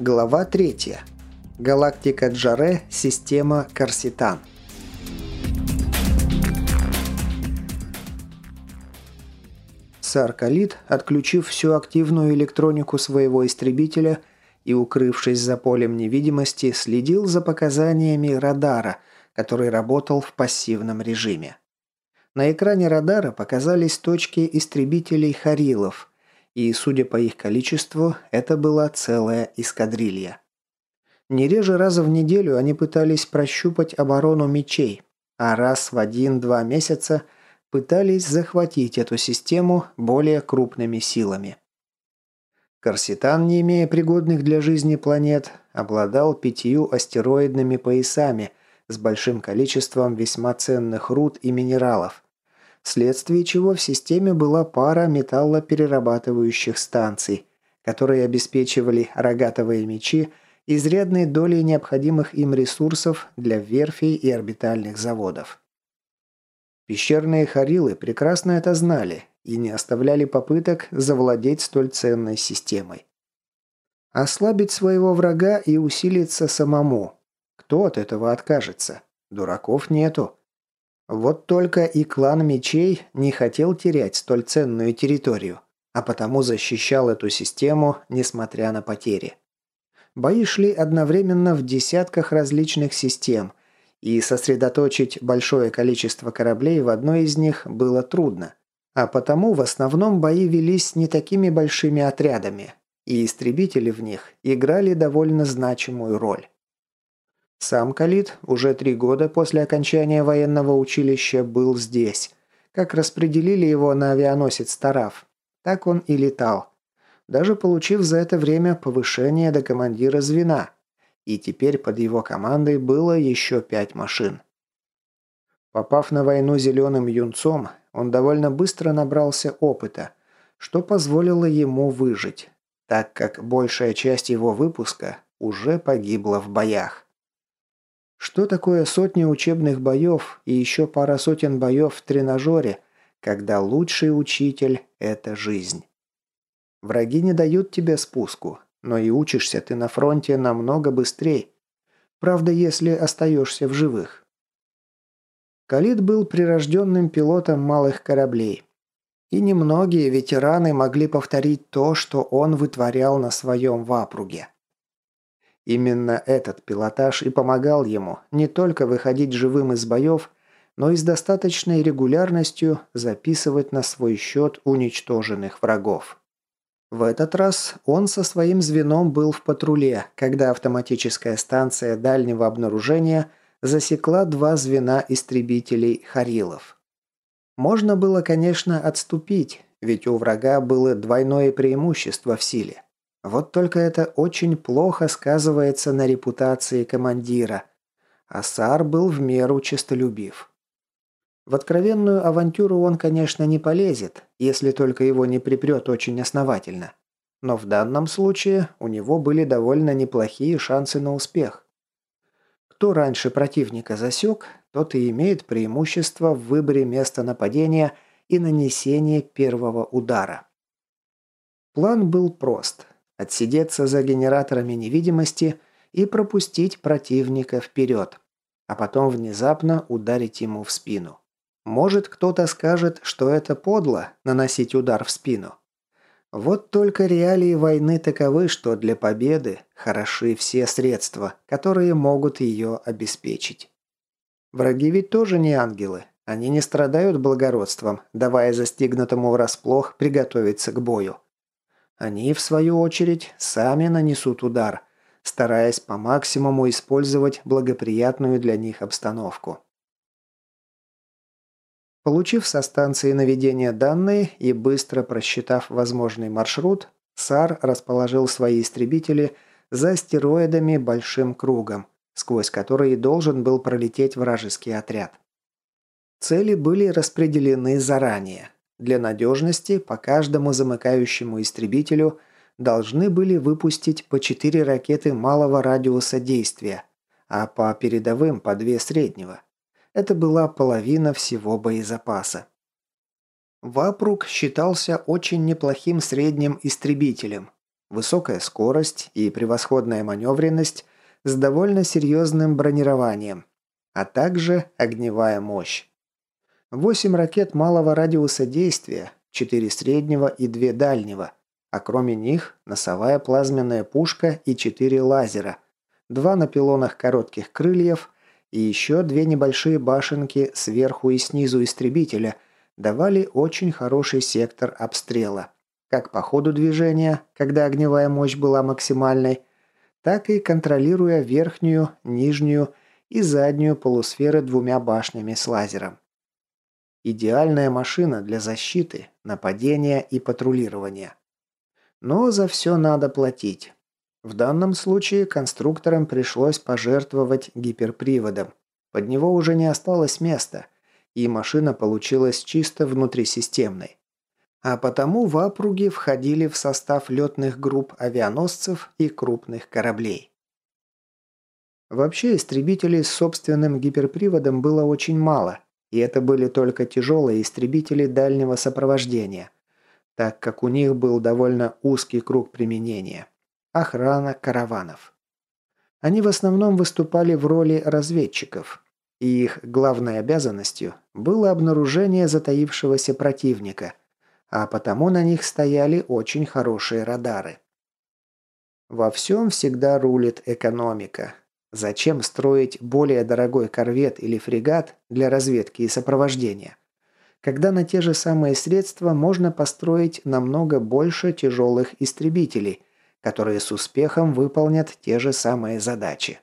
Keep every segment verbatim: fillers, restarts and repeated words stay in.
Глава третья. Галактика Джаре, система Корситан. Сар Калид, отключив всю активную электронику своего истребителя и укрывшись за полем невидимости, следил за показаниями радара, который работал в пассивном режиме. На экране радара показались точки истребителей Харилов, и, судя по их количеству, это была целая эскадрилья. Не реже раза в неделю они пытались прощупать оборону мечей, а раз в один-два месяца пытались захватить эту систему более крупными силами. Корситан, не имея пригодных для жизни планет, обладал пятью астероидными поясами с большим количеством весьма ценных руд и минералов, вследствие чего в системе была пара металлоперерабатывающих станций, которые обеспечивали рогатовые мечи изрядной долей необходимых им ресурсов для верфей и орбитальных заводов. Пещерные Харилы прекрасно это знали и не оставляли попыток завладеть столь ценной системой. Ослабить своего врага и усилиться самому. Кто от этого откажется? Дураков нету. Вот только и клан Мечей не хотел терять столь ценную территорию, а потому защищал эту систему, несмотря на потери. Бои шли одновременно в десятках различных систем, и сосредоточить большое количество кораблей в одной из них было трудно, а потому в основном бои велись не такими большими отрядами, и истребители в них играли довольно значимую роль. Сам Калид уже три года после окончания военного училища был здесь. Как распределили его на авианосец Тараф, так он и летал, даже получив за это время повышение до командира звена, и теперь под его командой было еще пять машин. Попав на войну зеленым юнцом, он довольно быстро набрался опыта, что позволило ему выжить, так как большая часть его выпуска уже погибла в боях. Что такое сотни учебных боев и еще пара сотен боев в тренажере, когда лучший учитель – это жизнь? Враги не дают тебе спуску, но и учишься ты на фронте намного быстрее. Правда, если остаешься в живых. Калид был прирожденным пилотом малых кораблей. И немногие ветераны могли повторить то, что он вытворял на своем вапруге. Именно этот пилотаж и помогал ему не только выходить живым из боев, но и с достаточной регулярностью записывать на свой счет уничтоженных врагов. В этот раз он со своим звеном был в патруле, когда автоматическая станция дальнего обнаружения засекла два звена истребителей Харилов. Можно было, конечно, отступить, ведь у врага было двойное преимущество в силе. Вот только это очень плохо сказывается на репутации командира, а Сар был в меру честолюбив. В откровенную авантюру он, конечно, не полезет, если только его не припрет очень основательно. Но в данном случае у него были довольно неплохие шансы на успех. Кто раньше противника засек, тот и имеет преимущество в выборе места нападения и нанесении первого удара. План был прост. Отсидеться за генераторами невидимости и пропустить противника вперед, а потом внезапно ударить ему в спину. Может, кто-то скажет, что это подло – наносить удар в спину. Вот только реалии войны таковы, что для победы хороши все средства, которые могут ее обеспечить. Враги ведь тоже не ангелы, они не страдают благородством, давая застигнутому врасплох приготовиться к бою. Они, в свою очередь, сами нанесут удар, стараясь по максимуму использовать благоприятную для них обстановку. Получив со станции наведения данные и быстро просчитав возможный маршрут, Сар расположил свои истребители за астероидами большим кругом, сквозь который должен был пролететь вражеский отряд. Цели были распределены заранее. Для надежности по каждому замыкающему истребителю должны были выпустить по четыре ракеты малого радиуса действия, а по передовым по две среднего. Это была половина всего боезапаса. Вапруг считался очень неплохим средним истребителем. высокая скорость и превосходная маневренность с довольно серьезным бронированием, а также огневая мощь. Восемь ракет малого радиуса действия, четыре среднего и две дальнего, а кроме них носовая плазменная пушка и четыре лазера, два на пилонах коротких крыльев и еще две небольшие башенки сверху и снизу истребителя давали очень хороший сектор обстрела, как по ходу движения, когда огневая мощь была максимальной, так и контролируя верхнюю, нижнюю и заднюю полусферы двумя башнями с лазером. Идеальная машина для защиты, нападения и патрулирования. Но за все надо платить. В данном случае конструкторам пришлось пожертвовать гиперприводом. Под него уже не осталось места, и машина получилась чисто внутрисистемной. А потому вапруги входили в состав летных групп авианосцев и крупных кораблей. Вообще истребителей с собственным гиперприводом было очень мало, и это были только тяжелые истребители дальнего сопровождения, так как у них был довольно узкий круг применения – охрана караванов. Они в основном выступали в роли разведчиков, и их главной обязанностью было обнаружение затаившегося противника, а потому на них стояли очень хорошие радары. Во всем всегда рулит экономика. Зачем строить более дорогой корвет или фрегат для разведки и сопровождения, когда на те же самые средства можно построить намного больше тяжелых истребителей, которые с успехом выполнят те же самые задачи?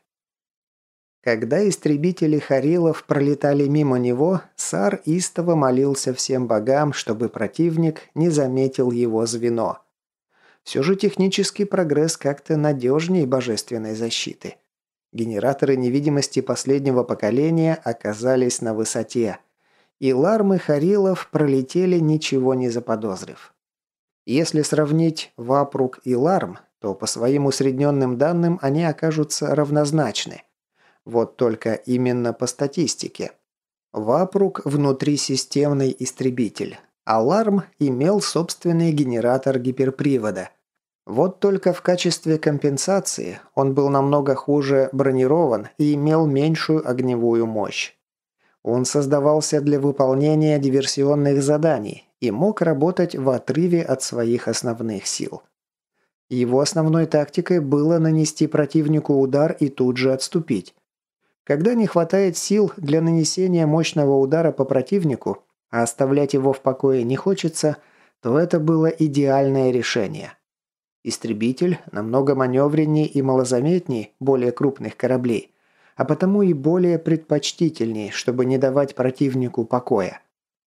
Когда истребители Харилов пролетали мимо него, Сар истово молился всем богам, чтобы противник не заметил его звено. Все же технический прогресс как-то надежнее божественной защиты. Генераторы невидимости последнего поколения оказались на высоте, и лармы Харилов пролетели, ничего не заподозрив. Если сравнить Вапруг и Ларм, то по своим усредненным данным они окажутся равнозначны. Вот только именно по статистике. Вапруг – внутрисистемный истребитель, а Ларм имел собственный генератор гиперпривода. Вот только в качестве компенсации он был намного хуже бронирован и имел меньшую огневую мощь. Он создавался для выполнения диверсионных заданий и мог работать в отрыве от своих основных сил. Его основной тактикой было нанести противнику удар и тут же отступить. Когда не хватает сил для нанесения мощного удара по противнику, а оставлять его в покое не хочется, то это было идеальное решение. Истребитель намного маневреннее и малозаметнее более крупных кораблей, а потому и более предпочтительней, чтобы не давать противнику покоя.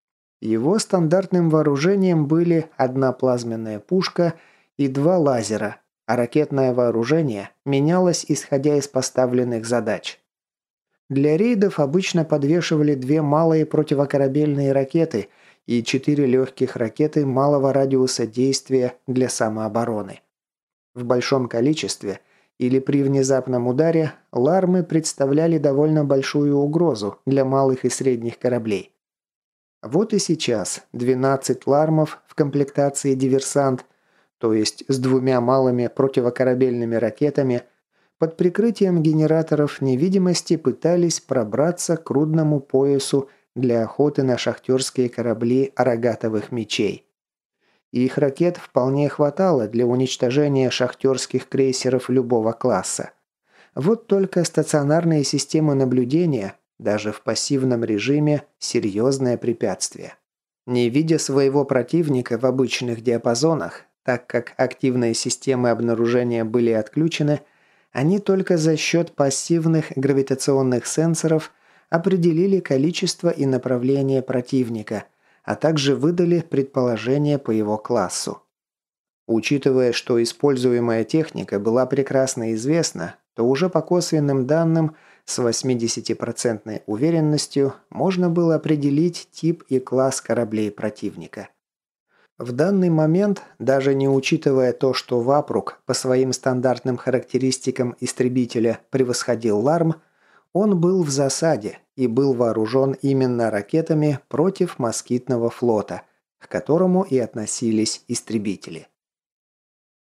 Его стандартным вооружением были одна плазменная пушка и два лазера, а ракетное вооружение менялось исходя из поставленных задач. Для рейдов обычно подвешивали две малые противокорабельные ракеты и четыре легких ракеты малого радиуса действия для самообороны. В большом количестве или при внезапном ударе лармы представляли довольно большую угрозу для малых и средних кораблей. Вот и сейчас двенадцать лармов в комплектации «Диверсант», то есть с двумя малыми противокорабельными ракетами, под прикрытием генераторов невидимости пытались пробраться к рудному поясу для охоты на шахтерские корабли рогатовых мечей. Их ракет вполне хватало для уничтожения шахтерских крейсеров любого класса. Вот только стационарные системы наблюдения, даже в пассивном режиме, серьезное препятствие. Не видя своего противника в обычных диапазонах, так как активные системы обнаружения были отключены, они только за счет пассивных гравитационных сенсоров определили количество и направление противника, а также выдали предположение по его классу. Учитывая, что используемая техника была прекрасно известна, то уже по косвенным данным с восьмидесятипроцентной уверенностью можно было определить тип и класс кораблей противника. В данный момент, даже не учитывая то, что Вапруг по своим стандартным характеристикам истребителя превосходил Ларм, он был в засаде и был вооружен именно ракетами против москитного флота, к которому и относились истребители.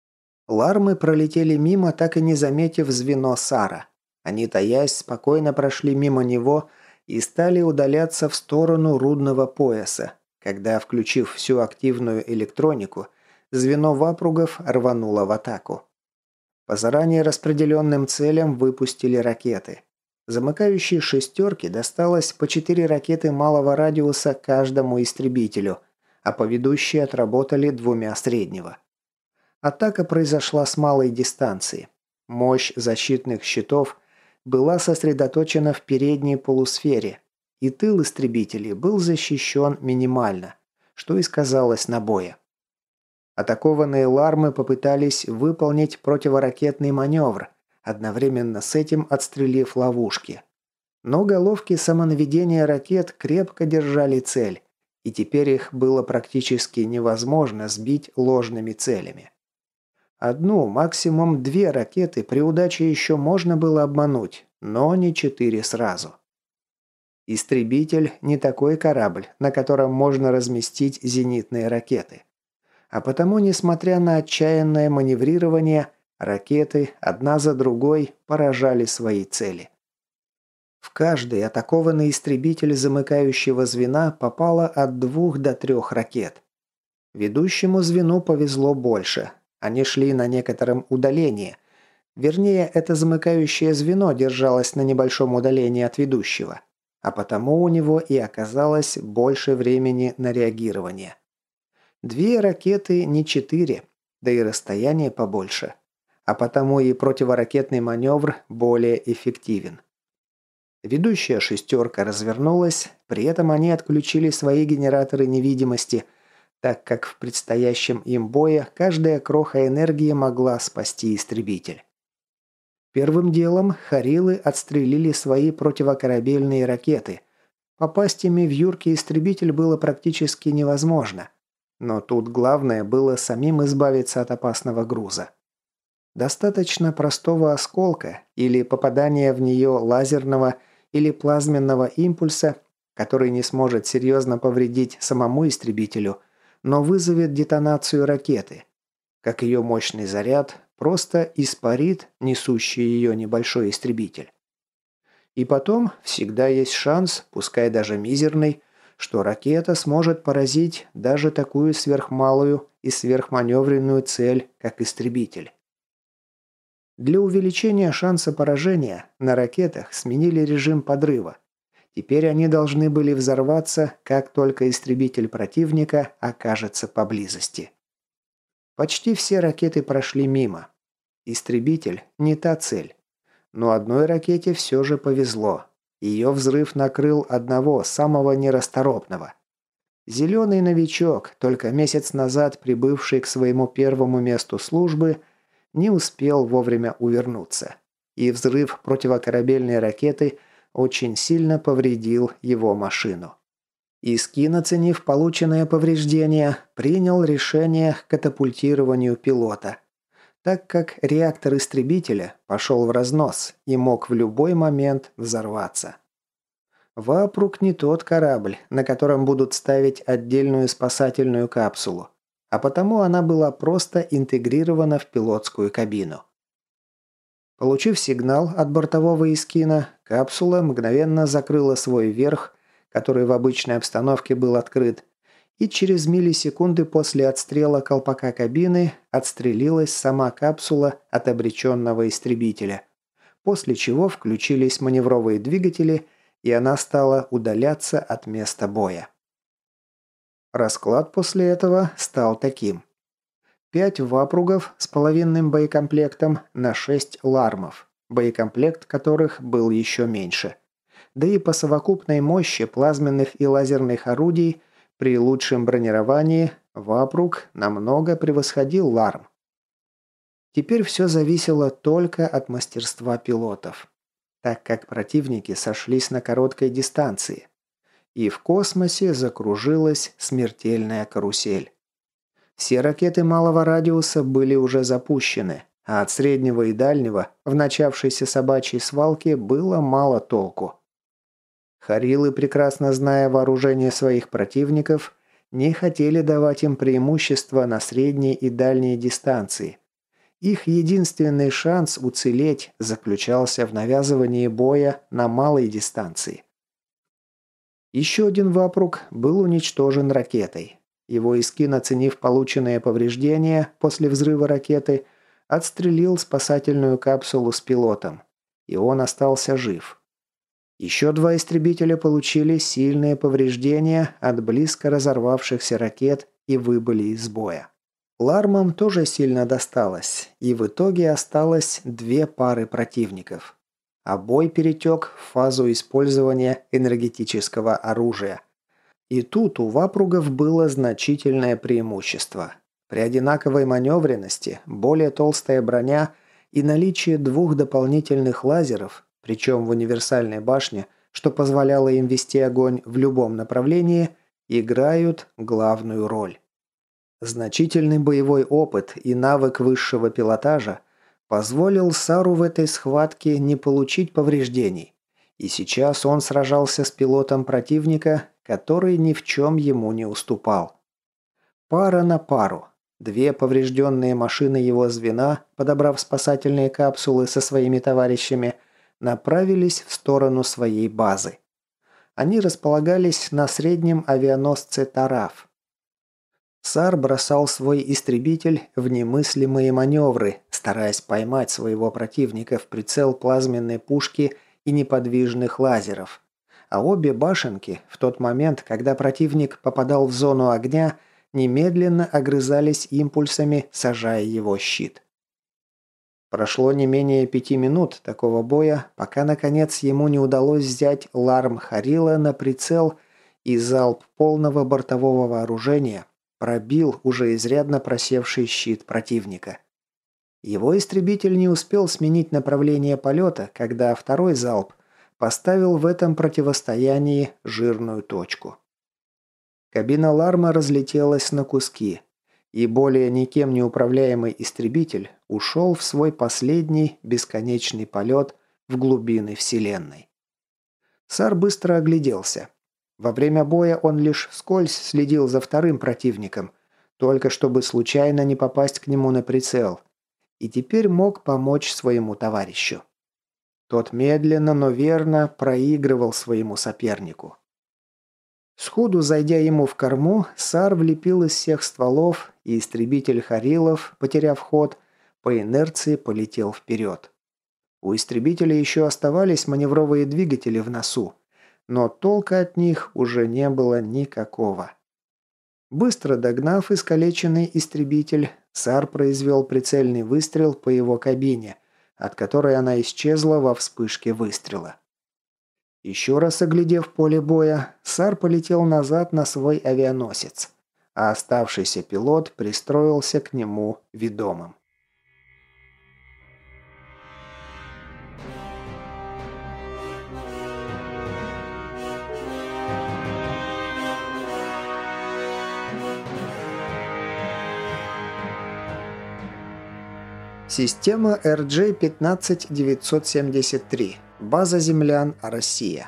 Лармы пролетели мимо, так и не заметив звено Сара. Они, таясь, спокойно прошли мимо него и стали удаляться в сторону рудного пояса, когда, включив всю активную электронику, звено вапругов рвануло в атаку. По заранее распределенным целям выпустили ракеты. Замыкающей шестерке досталось по четыре ракеты малого радиуса каждому истребителю, а по ведущей отработали двумя среднего. Атака произошла с малой дистанции. Мощь защитных щитов была сосредоточена в передней полусфере, и тыл истребителей был защищен минимально, что и сказалось на бое. Атакованные лармы попытались выполнить противоракетный маневр, одновременно с этим отстрелив ловушки. Но головки самонаведения ракет крепко держали цель, и теперь их было практически невозможно сбить ложными целями. Одну, максимум две ракеты при удаче еще можно было обмануть, но не четыре сразу. Истребитель не такой корабль, на котором можно разместить зенитные ракеты. А потому, несмотря на отчаянное маневрирование, ракеты одна за другой поражали свои цели. В каждый атакованный истребитель замыкающего звена попало от двух до трех ракет. Ведущему звену повезло больше. Они шли на некотором удалении. Вернее, это замыкающее звено держалось на небольшом удалении от ведущего. А потому у него и оказалось больше времени на реагирование. Две ракеты, не четыре, да и расстояние побольше. А потому и противоракетный маневр более эффективен. Ведущая шестерка развернулась, при этом они отключили свои генераторы невидимости, так как в предстоящем им бое каждая кроха энергии могла спасти истребитель. Первым делом Харилы отстрелили свои противокорабельные ракеты. Попасть ими в юркий истребитель было практически невозможно. Но тут главное было самим избавиться от опасного груза. Достаточно простого осколка или попадания в нее лазерного или плазменного импульса, который не сможет серьезно повредить самому истребителю, но вызовет детонацию ракеты. Как ее мощный заряд просто испарит несущий ее небольшой истребитель. И потом всегда есть шанс, пускай даже мизерный, что ракета сможет поразить даже такую сверхмалую и сверхманевренную цель, как истребитель. Для увеличения шанса поражения на ракетах сменили режим подрыва. Теперь они должны были взорваться, как только истребитель противника окажется поблизости. Почти все ракеты прошли мимо. Истребитель не та цель. Но одной ракете все же повезло. Ее взрыв накрыл одного, самого нерасторопного. Зеленый новичок, только месяц назад прибывший к своему первому месту службы, не успел вовремя увернуться. И взрыв противокорабельной ракеты очень сильно повредил его машину. Искин, оценив полученное повреждение, принял решение к катапультированию пилота, так как реактор истребителя пошел в разнос и мог в любой момент взорваться. Вапруг не тот корабль, на котором будут ставить отдельную спасательную капсулу, а потому она была просто интегрирована в пилотскую кабину. Получив сигнал от бортового Искина, капсула мгновенно закрыла свой верх, который в обычной обстановке был открыт, и через миллисекунды после отстрела колпака кабины отстрелилась сама капсула от обреченного истребителя, после чего включились маневровые двигатели, и она стала удаляться от места боя. Расклад после этого стал таким. Пять вапругов с половинным боекомплектом на шесть лармов, боекомплект которых был еще меньше. Да и по совокупной мощи плазменных и лазерных орудий при лучшем бронировании вапруг намного превосходил ларм. Теперь все зависело только от мастерства пилотов, так как противники сошлись на короткой дистанции, и в космосе закружилась смертельная карусель. Все ракеты малого радиуса были уже запущены, а от среднего и дальнего в начавшейся собачьей свалке было мало толку. Харилы, прекрасно зная вооружение своих противников, не хотели давать им преимущество на средней и дальней дистанции Их единственный шанс уцелеть заключался в навязывании боя на малой дистанции. Еще один вапруг был уничтожен ракетой. Его Искин, оценив полученные повреждения после взрыва ракеты, отстрелил спасательную капсулу с пилотом, и он остался жив. Еще два истребителя получили сильные повреждения от близко разорвавшихся ракет и выбыли из боя. Лармам тоже сильно досталось, и в итоге осталось две пары противников. А бой перетек в фазу использования энергетического оружия. И тут у вапругов было значительное преимущество. При одинаковой маневренности, более толстая броня и наличие двух дополнительных лазеров, причем в универсальной башне, что позволяло им вести огонь в любом направлении, играют главную роль. Значительный боевой опыт и навык высшего пилотажа позволил Сару в этой схватке не получить повреждений, и сейчас он сражался с пилотом противника, который ни в чем ему не уступал. Пара на пару. Две поврежденные машины его звена, подобрав спасательные капсулы со своими товарищами, направились в сторону своей базы. Они располагались на среднем авианосце «Тараф». Сар бросал свой истребитель в немыслимые маневры, стараясь поймать своего противника в прицел плазменной пушки и неподвижных лазеров. А обе башенки, в тот момент, когда противник попадал в зону огня, немедленно огрызались импульсами, сажая его щит. Прошло не менее пяти минут такого боя, пока наконец ему не удалось взять Ларм Харила на прицел, и залп полного бортового вооружения пробил уже изрядно просевший щит противника. Его истребитель не успел сменить направление полета, когда второй залп поставил в этом противостоянии жирную точку. Кабина Ларма разлетелась на куски, и более никем не управляемый истребитель ушел в свой последний бесконечный полет в глубины Вселенной. Сар быстро огляделся. Во время боя он лишь вскользь следил за вторым противником, только чтобы случайно не попасть к нему на прицел, и теперь мог помочь своему товарищу. Тот медленно, но верно проигрывал своему сопернику. Сходу зайдя ему в корму, Сар влепил из всех стволов, и истребитель Харилов, потеряв ход, по инерции полетел вперед. У истребителя еще оставались маневровые двигатели в носу, но толка от них уже не было никакого. Быстро догнав искалеченный истребитель, Сар произвел прицельный выстрел по его кабине, от которой она исчезла во вспышке выстрела. Еще раз оглядев поле боя, Сар полетел назад на свой авианосец, а оставшийся пилот пристроился к нему ведомым. Система эр джей пятнадцать девятьсот семьдесят три. База землян, Россия.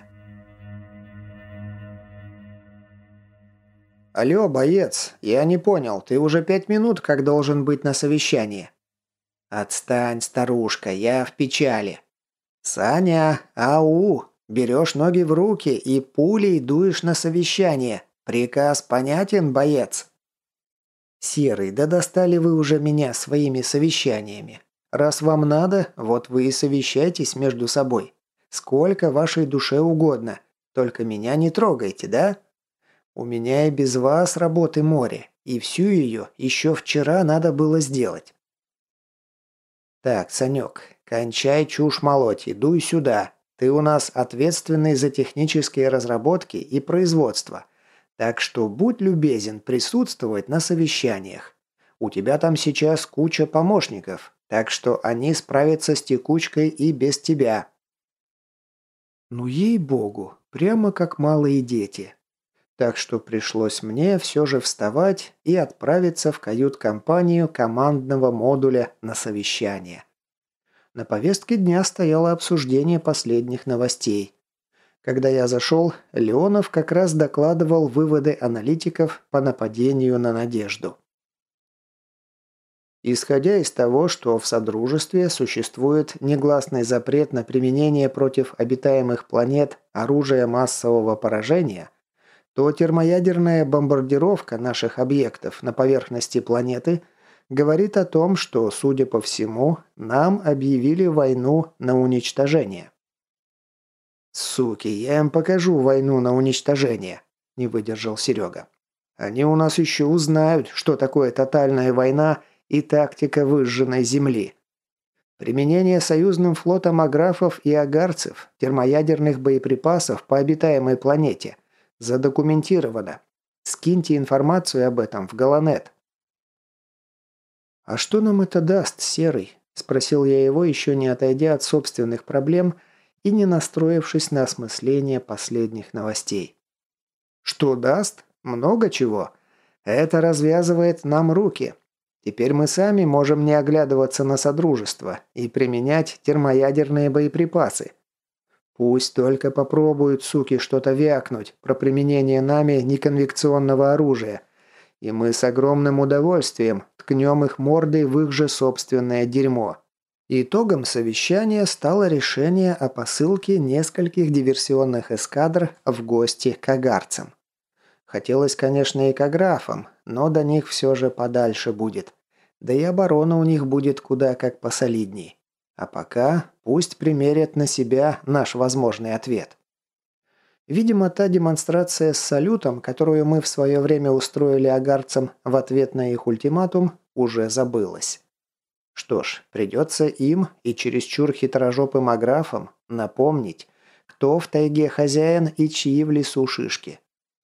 «Алло, боец, я не понял, ты уже пять минут как должен быть на совещании?» «Отстань, старушка, я в печали». «Саня, ау, берешь ноги в руки и пулей дуешь на совещание. Приказ понятен, боец?» «Серый, да достали вы уже меня своими совещаниями. Раз вам надо, вот вы и совещайтесь между собой. Сколько вашей душе угодно. Только меня не трогайте, да? У меня и без вас работы море, и всю ее еще вчера надо было сделать». «Так, Санек, кончай чушь молоть и дуй сюда. Ты у нас ответственный за технические разработки и производство. Так что будь любезен присутствовать на совещаниях. У тебя там сейчас куча помощников, так что они справятся с текучкой и без тебя». Ну ей-богу, прямо как малые дети. Так что пришлось мне все же вставать и отправиться в кают-компанию командного модуля на совещание. На повестке дня стояло обсуждение последних новостей. Когда я зашел, Леонов как раз докладывал выводы аналитиков по нападению на Надежду. Исходя из того, что в Содружестве существует негласный запрет на применение против обитаемых планет оружия массового поражения, то термоядерная бомбардировка наших объектов на поверхности планеты говорит о том, что, судя по всему, нам объявили войну на уничтожение. «Суки, я им покажу войну на уничтожение», – не выдержал Серега. «Они у нас еще узнают, что такое тотальная война и тактика выжженной земли. Применение союзным флотом аграфов и агарцев термоядерных боеприпасов по обитаемой планете задокументировано. Скиньте информацию об этом в Галанет». «А что нам это даст, Серый?» – спросил я его, еще не отойдя от собственных проблем и не настроившись на осмысление последних новостей. «Что даст? Много чего. Это развязывает нам руки. Теперь мы сами можем не оглядываться на Содружество и применять термоядерные боеприпасы. Пусть только попробуют, суки, что-то вякнуть про применение нами неконвекционного оружия, и мы с огромным удовольствием ткнем их мордой в их же собственное дерьмо». Итогом совещания стало решение о посылке нескольких диверсионных эскадр в гости к агарцам. Хотелось, конечно, и к аграфам, но до них все же подальше будет. Да и оборона у них будет куда как посолидней. А пока пусть примерят на себя наш возможный ответ. Видимо, та демонстрация с салютом, которую мы в свое время устроили агарцам в ответ на их ультиматум, уже забылась. Что ж, придется им и чересчур хитрожопым аграфам напомнить, кто в тайге хозяин и чьи в лесу шишки.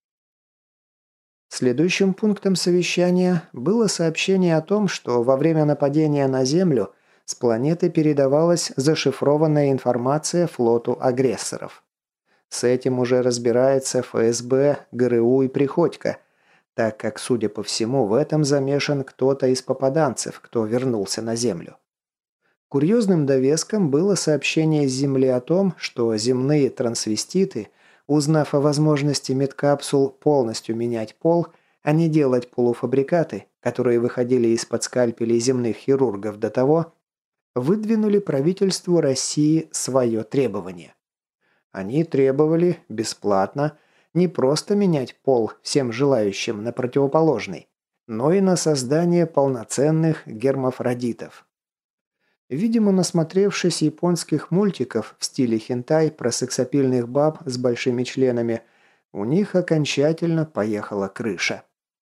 Следующим пунктом совещания было сообщение о том, что во время нападения на Землю с планеты передавалась зашифрованная информация флоту агрессоров. С этим уже разбирается эф эс бэ, гэ эр у и Приходько, так как, судя по всему, в этом замешан кто-то из попаданцев, кто вернулся на Землю. Курьезным довеском было сообщение с Земли о том, что земные трансвеститы, узнав о возможности медкапсул полностью менять пол, а не делать полуфабрикаты, которые выходили из-под скальпелей земных хирургов до того, выдвинули правительству России свое требование. Они требовали бесплатно не просто менять пол всем желающим на противоположный, но и на создание полноценных гермафродитов. Видимо, насмотревшись японских мультиков в стиле хентай про сексапильных баб с большими членами, у них окончательно поехала крыша.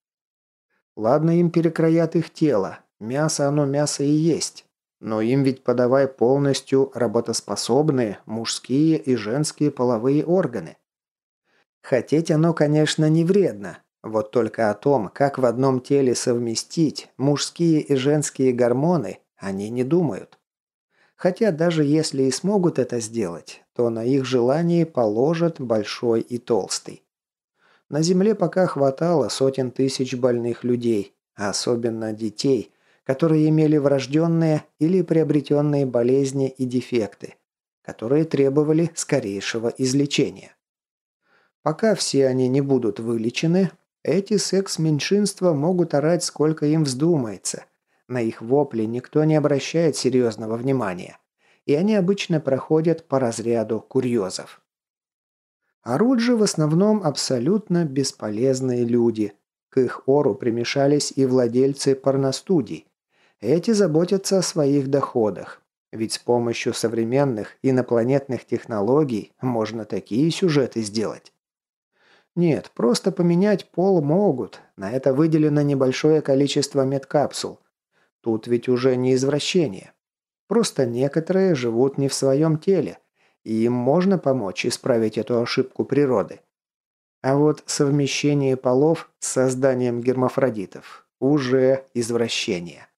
Ладно, им перекроят их тело, мясо оно мясо и есть, но им ведь подавай полностью работоспособные мужские и женские половые органы. Хотеть оно, конечно, не вредно, вот только о том, как в одном теле совместить мужские и женские гормоны, они не думают. Хотя даже если и смогут это сделать, то на их желание положат большой и толстый. На Земле пока хватало сотен тысяч больных людей, а особенно детей, которые имели врожденные или приобретенные болезни и дефекты, которые требовали скорейшего излечения. Пока все они не будут вылечены, эти секс-меньшинства могут орать сколько им вздумается. На их вопли никто не обращает серьезного внимания, и они обычно проходят по разряду курьезов. Орут же в основном абсолютно бесполезные люди. К их ору примешались и владельцы порностудий. Эти заботятся о своих доходах, ведь с помощью современных инопланетных технологий можно такие сюжеты сделать. Нет, просто поменять пол могут, на это выделено небольшое количество медкапсул. Тут ведь уже не извращение. Просто некоторые живут не в своем теле, и им можно помочь исправить эту ошибку природы. А вот совмещение полов с созданием гермафродитов – уже извращение.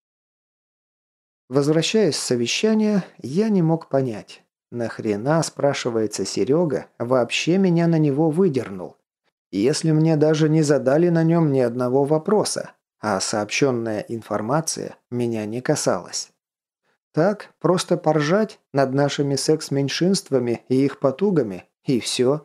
Возвращаясь с совещания, я не мог понять, нахрена, спрашивается Серега, вообще меня на него выдернул, если мне даже не задали на нем ни одного вопроса, а сообщенная информация меня не касалась. Так, просто поржать над нашими секс-меньшинствами и их потугами, и все.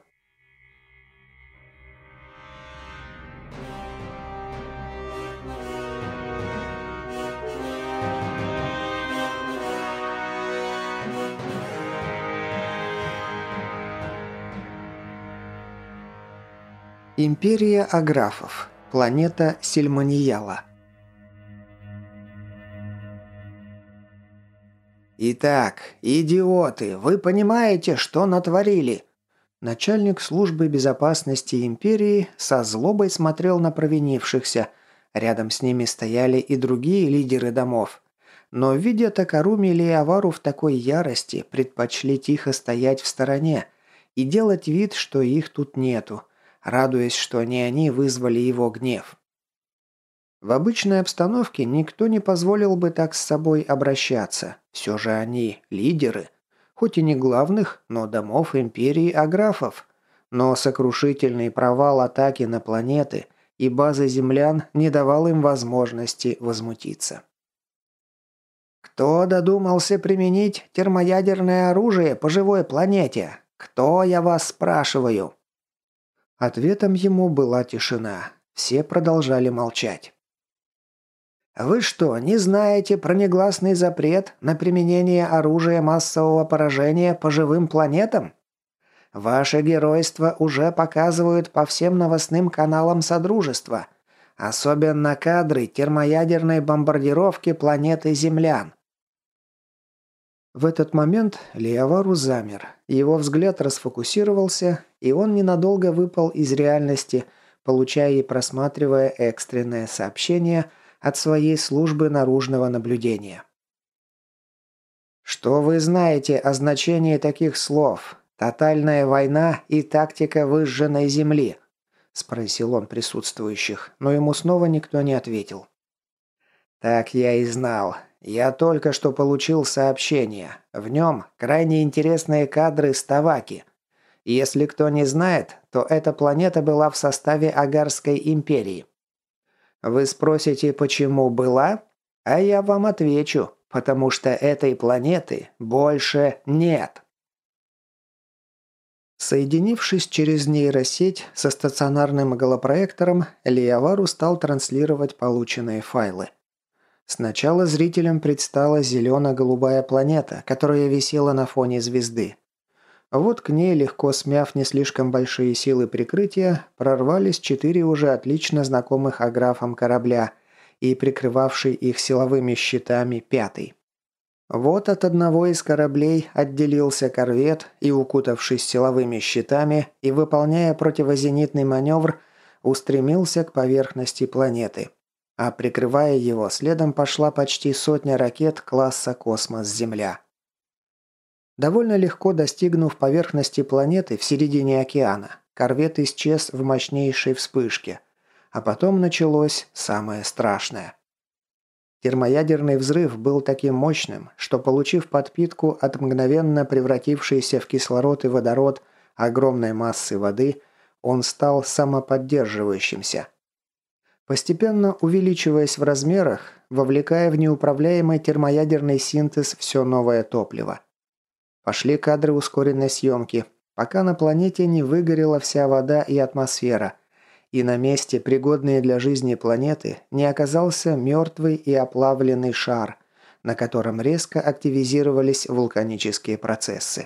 Империя Аграфов. Планета Сильманияла. «Итак, идиоты, вы понимаете, что натворили?» Начальник службы безопасности Империи со злобой смотрел на провинившихся. Рядом с ними стояли и другие лидеры домов. Но, видя Такаруми и Лиавару в такой ярости, предпочли тихо стоять в стороне и делать вид, что их тут нету, радуясь, что не они вызвали его гнев. В обычной обстановке никто не позволил бы так с собой обращаться. Все же они лидеры. Хоть и не главных, но домов империи Аграфов. Но сокрушительный провал атаки на планеты и базы землян не давал им возможности возмутиться. «Кто додумался применить термоядерное оружие по живой планете? Кто, я вас спрашиваю?» Ответом ему была тишина. Все продолжали молчать. «Вы что, не знаете про негласный запрет на применение оружия массового поражения по живым планетам? Ваше геройство уже показывают по всем новостным каналам Содружества, особенно кадры термоядерной бомбардировки планеты землян». В этот момент Лиавару замер. Его взгляд расфокусировался, и он ненадолго выпал из реальности, получая и просматривая экстренное сообщение от своей службы наружного наблюдения. «Что вы знаете о значении таких слов? Тотальная война и тактика выжженной земли?» – спросил он присутствующих, но ему снова никто не ответил. «Так я и знал. Я только что получил сообщение. В нем крайне интересные кадры с Таваки. Если кто не знает, то эта планета была в составе Агарской империи. Вы спросите, почему была? А я вам отвечу, потому что этой планеты больше нет». Соединившись через нейросеть со стационарным голопроектором, Лиавару стал транслировать полученные файлы. Сначала зрителям предстала зелено-голубая планета, которая висела на фоне звезды. Вот к ней, легко смяв не слишком большие силы прикрытия, прорвались четыре уже отлично знакомых аграфам корабля и прикрывавший их силовыми щитами пятый. Вот от одного из кораблей отделился корвет и, укутавшись силовыми щитами и выполняя противозенитный маневр, устремился к поверхности планеты. А прикрывая его, следом пошла почти сотня ракет класса «Космос-Земля». Довольно легко достигнув поверхности планеты в середине океана, корвет исчез в мощнейшей вспышке. А потом началось самое страшное. Термоядерный взрыв был таким мощным, что, получив подпитку от мгновенно превратившейся в кислород и водород огромной массы воды, он стал самоподдерживающимся. Постепенно увеличиваясь в размерах, вовлекая в неуправляемый термоядерный синтез все новое топливо. Пошли кадры ускоренной съемки, пока на планете не выгорела вся вода и атмосфера, и на месте, пригодные для жизни планеты, не оказался мертвый и оплавленный шар, на котором резко активизировались вулканические процессы.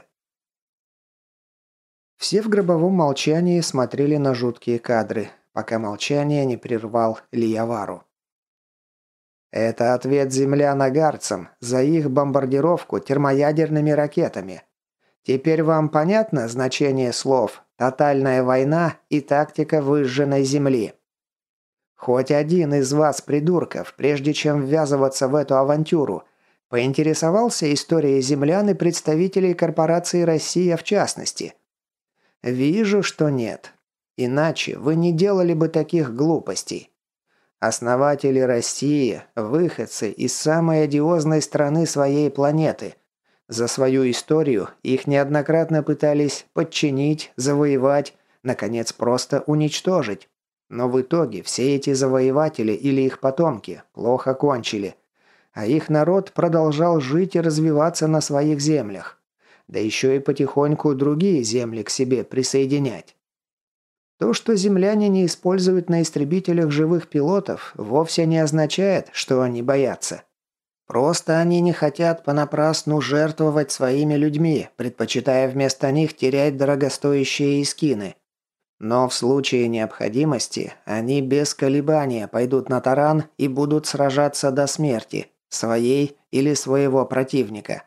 Все в гробовом молчании смотрели на жуткие кадры, пока молчание не прервал Лиавару. «Это ответ землян агарцам за их бомбардировку термоядерными ракетами. Теперь вам понятно значение слов «тотальная война» и «тактика выжженной земли»? Хоть один из вас, придурков, прежде чем ввязываться в эту авантюру, поинтересовался историей землян и представителей корпорации «Россия» в частности? Вижу, что нет. Иначе вы не делали бы таких глупостей. Основатели России – выходцы из самой одиозной страны своей планеты. За свою историю их неоднократно пытались подчинить, завоевать, наконец просто уничтожить. Но в итоге все эти завоеватели или их потомки плохо кончили. А их народ продолжал жить и развиваться на своих землях. Да еще и потихоньку другие земли к себе присоединять. То, что земляне не используют на истребителях живых пилотов, вовсе не означает, что они боятся. Просто они не хотят понапрасну жертвовать своими людьми, предпочитая вместо них терять дорогостоящие искины. Но в случае необходимости они без колебания пойдут на таран и будут сражаться до смерти, своей или своего противника.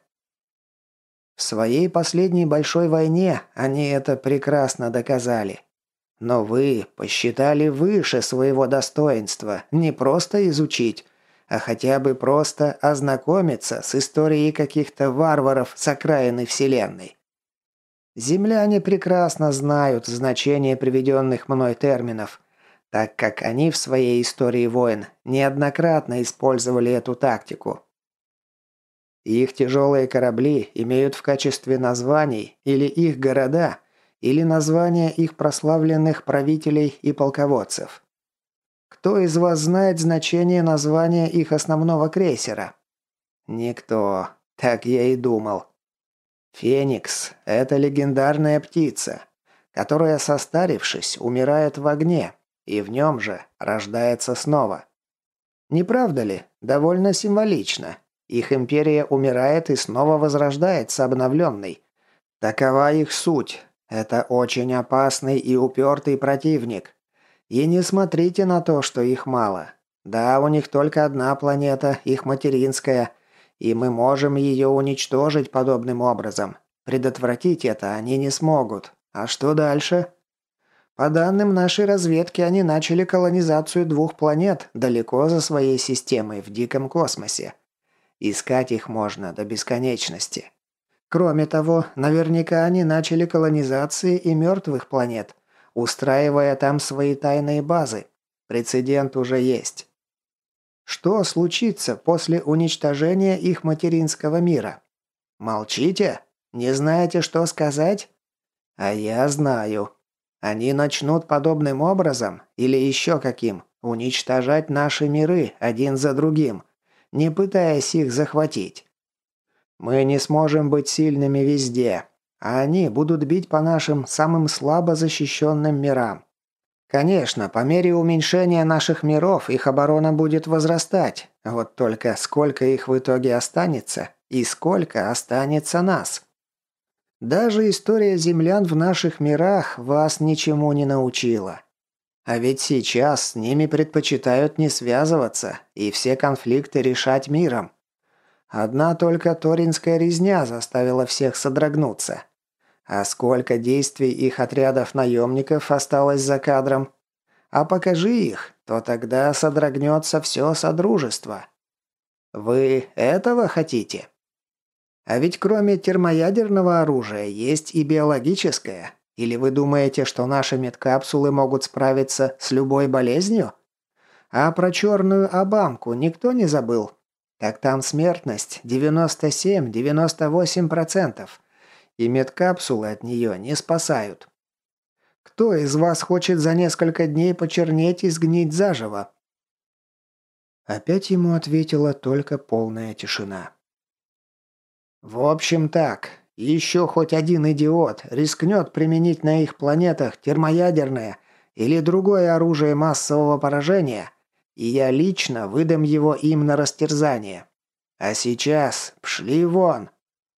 В своей последней большой войне они это прекрасно доказали. Но вы посчитали выше своего достоинства не просто изучить, а хотя бы просто ознакомиться с историей каких-то варваров с окраины Вселенной. Земляне прекрасно знают значение приведенных мной терминов, так как они в своей истории войн неоднократно использовали эту тактику. Их тяжелые корабли имеют в качестве названий или их города, или названия их прославленных правителей и полководцев. Кто из вас знает значение названия их основного крейсера? Никто. Так я и думал. Феникс – это легендарная птица, которая, состарившись, умирает в огне, и в нем же рождается снова. Не правда ли? Довольно символично. Их империя умирает и снова возрождается обновленной. Такова их суть. Это очень опасный и упертый противник. И не смотрите на то, что их мало. Да, у них только одна планета, их материнская, и мы можем ее уничтожить подобным образом. Предотвратить это они не смогут. А что дальше? По данным нашей разведки, они начали колонизацию двух планет далеко за своей системой в диком космосе. Искать их можно до бесконечности. Кроме того, наверняка они начали колонизации и мертвых планет, устраивая там свои тайные базы. Прецедент уже есть. Что случится после уничтожения их материнского мира? Молчите? Не знаете, что сказать? А я знаю. Они начнут подобным образом, или еще каким, уничтожать наши миры один за другим, не пытаясь их захватить. Мы не сможем быть сильными везде, а они будут бить по нашим самым слабо защищенным мирам. Конечно, по мере уменьшения наших миров их оборона будет возрастать, вот только сколько их в итоге останется и сколько останется нас. Даже история землян в наших мирах вас ничему не научила. А ведь сейчас с ними предпочитают не связываться и все конфликты решать миром. Одна только Торинская резня заставила всех содрогнуться. А сколько действий их отрядов наемников осталось за кадром? А покажи их, то тогда содрогнется все Содружество. Вы этого хотите? А ведь кроме термоядерного оружия есть и биологическое. Или вы думаете, что наши медкапсулы могут справиться с любой болезнью? А про черную обамку никто не забыл? Так там смертность девяносто семь - девяносто восемь процентов. И медкапсулы от нее не спасают. Кто из вас хочет за несколько дней почернеть и сгнить заживо?» Опять ему ответила только полная тишина. «В общем так, еще хоть один идиот рискнет применить на их планетах термоядерное или другое оружие массового поражения, и я лично выдам его им на растерзание. А сейчас пшли вон!»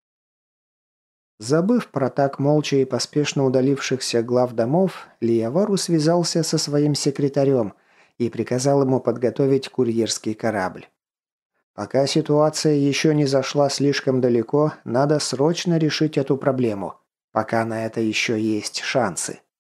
Забыв про так молча и поспешно удалившихся глав домов, Лиявару связался со своим секретарем и приказал ему подготовить курьерский корабль. Пока ситуация еще не зашла слишком далеко, надо срочно решить эту проблему, пока на это еще есть шансы.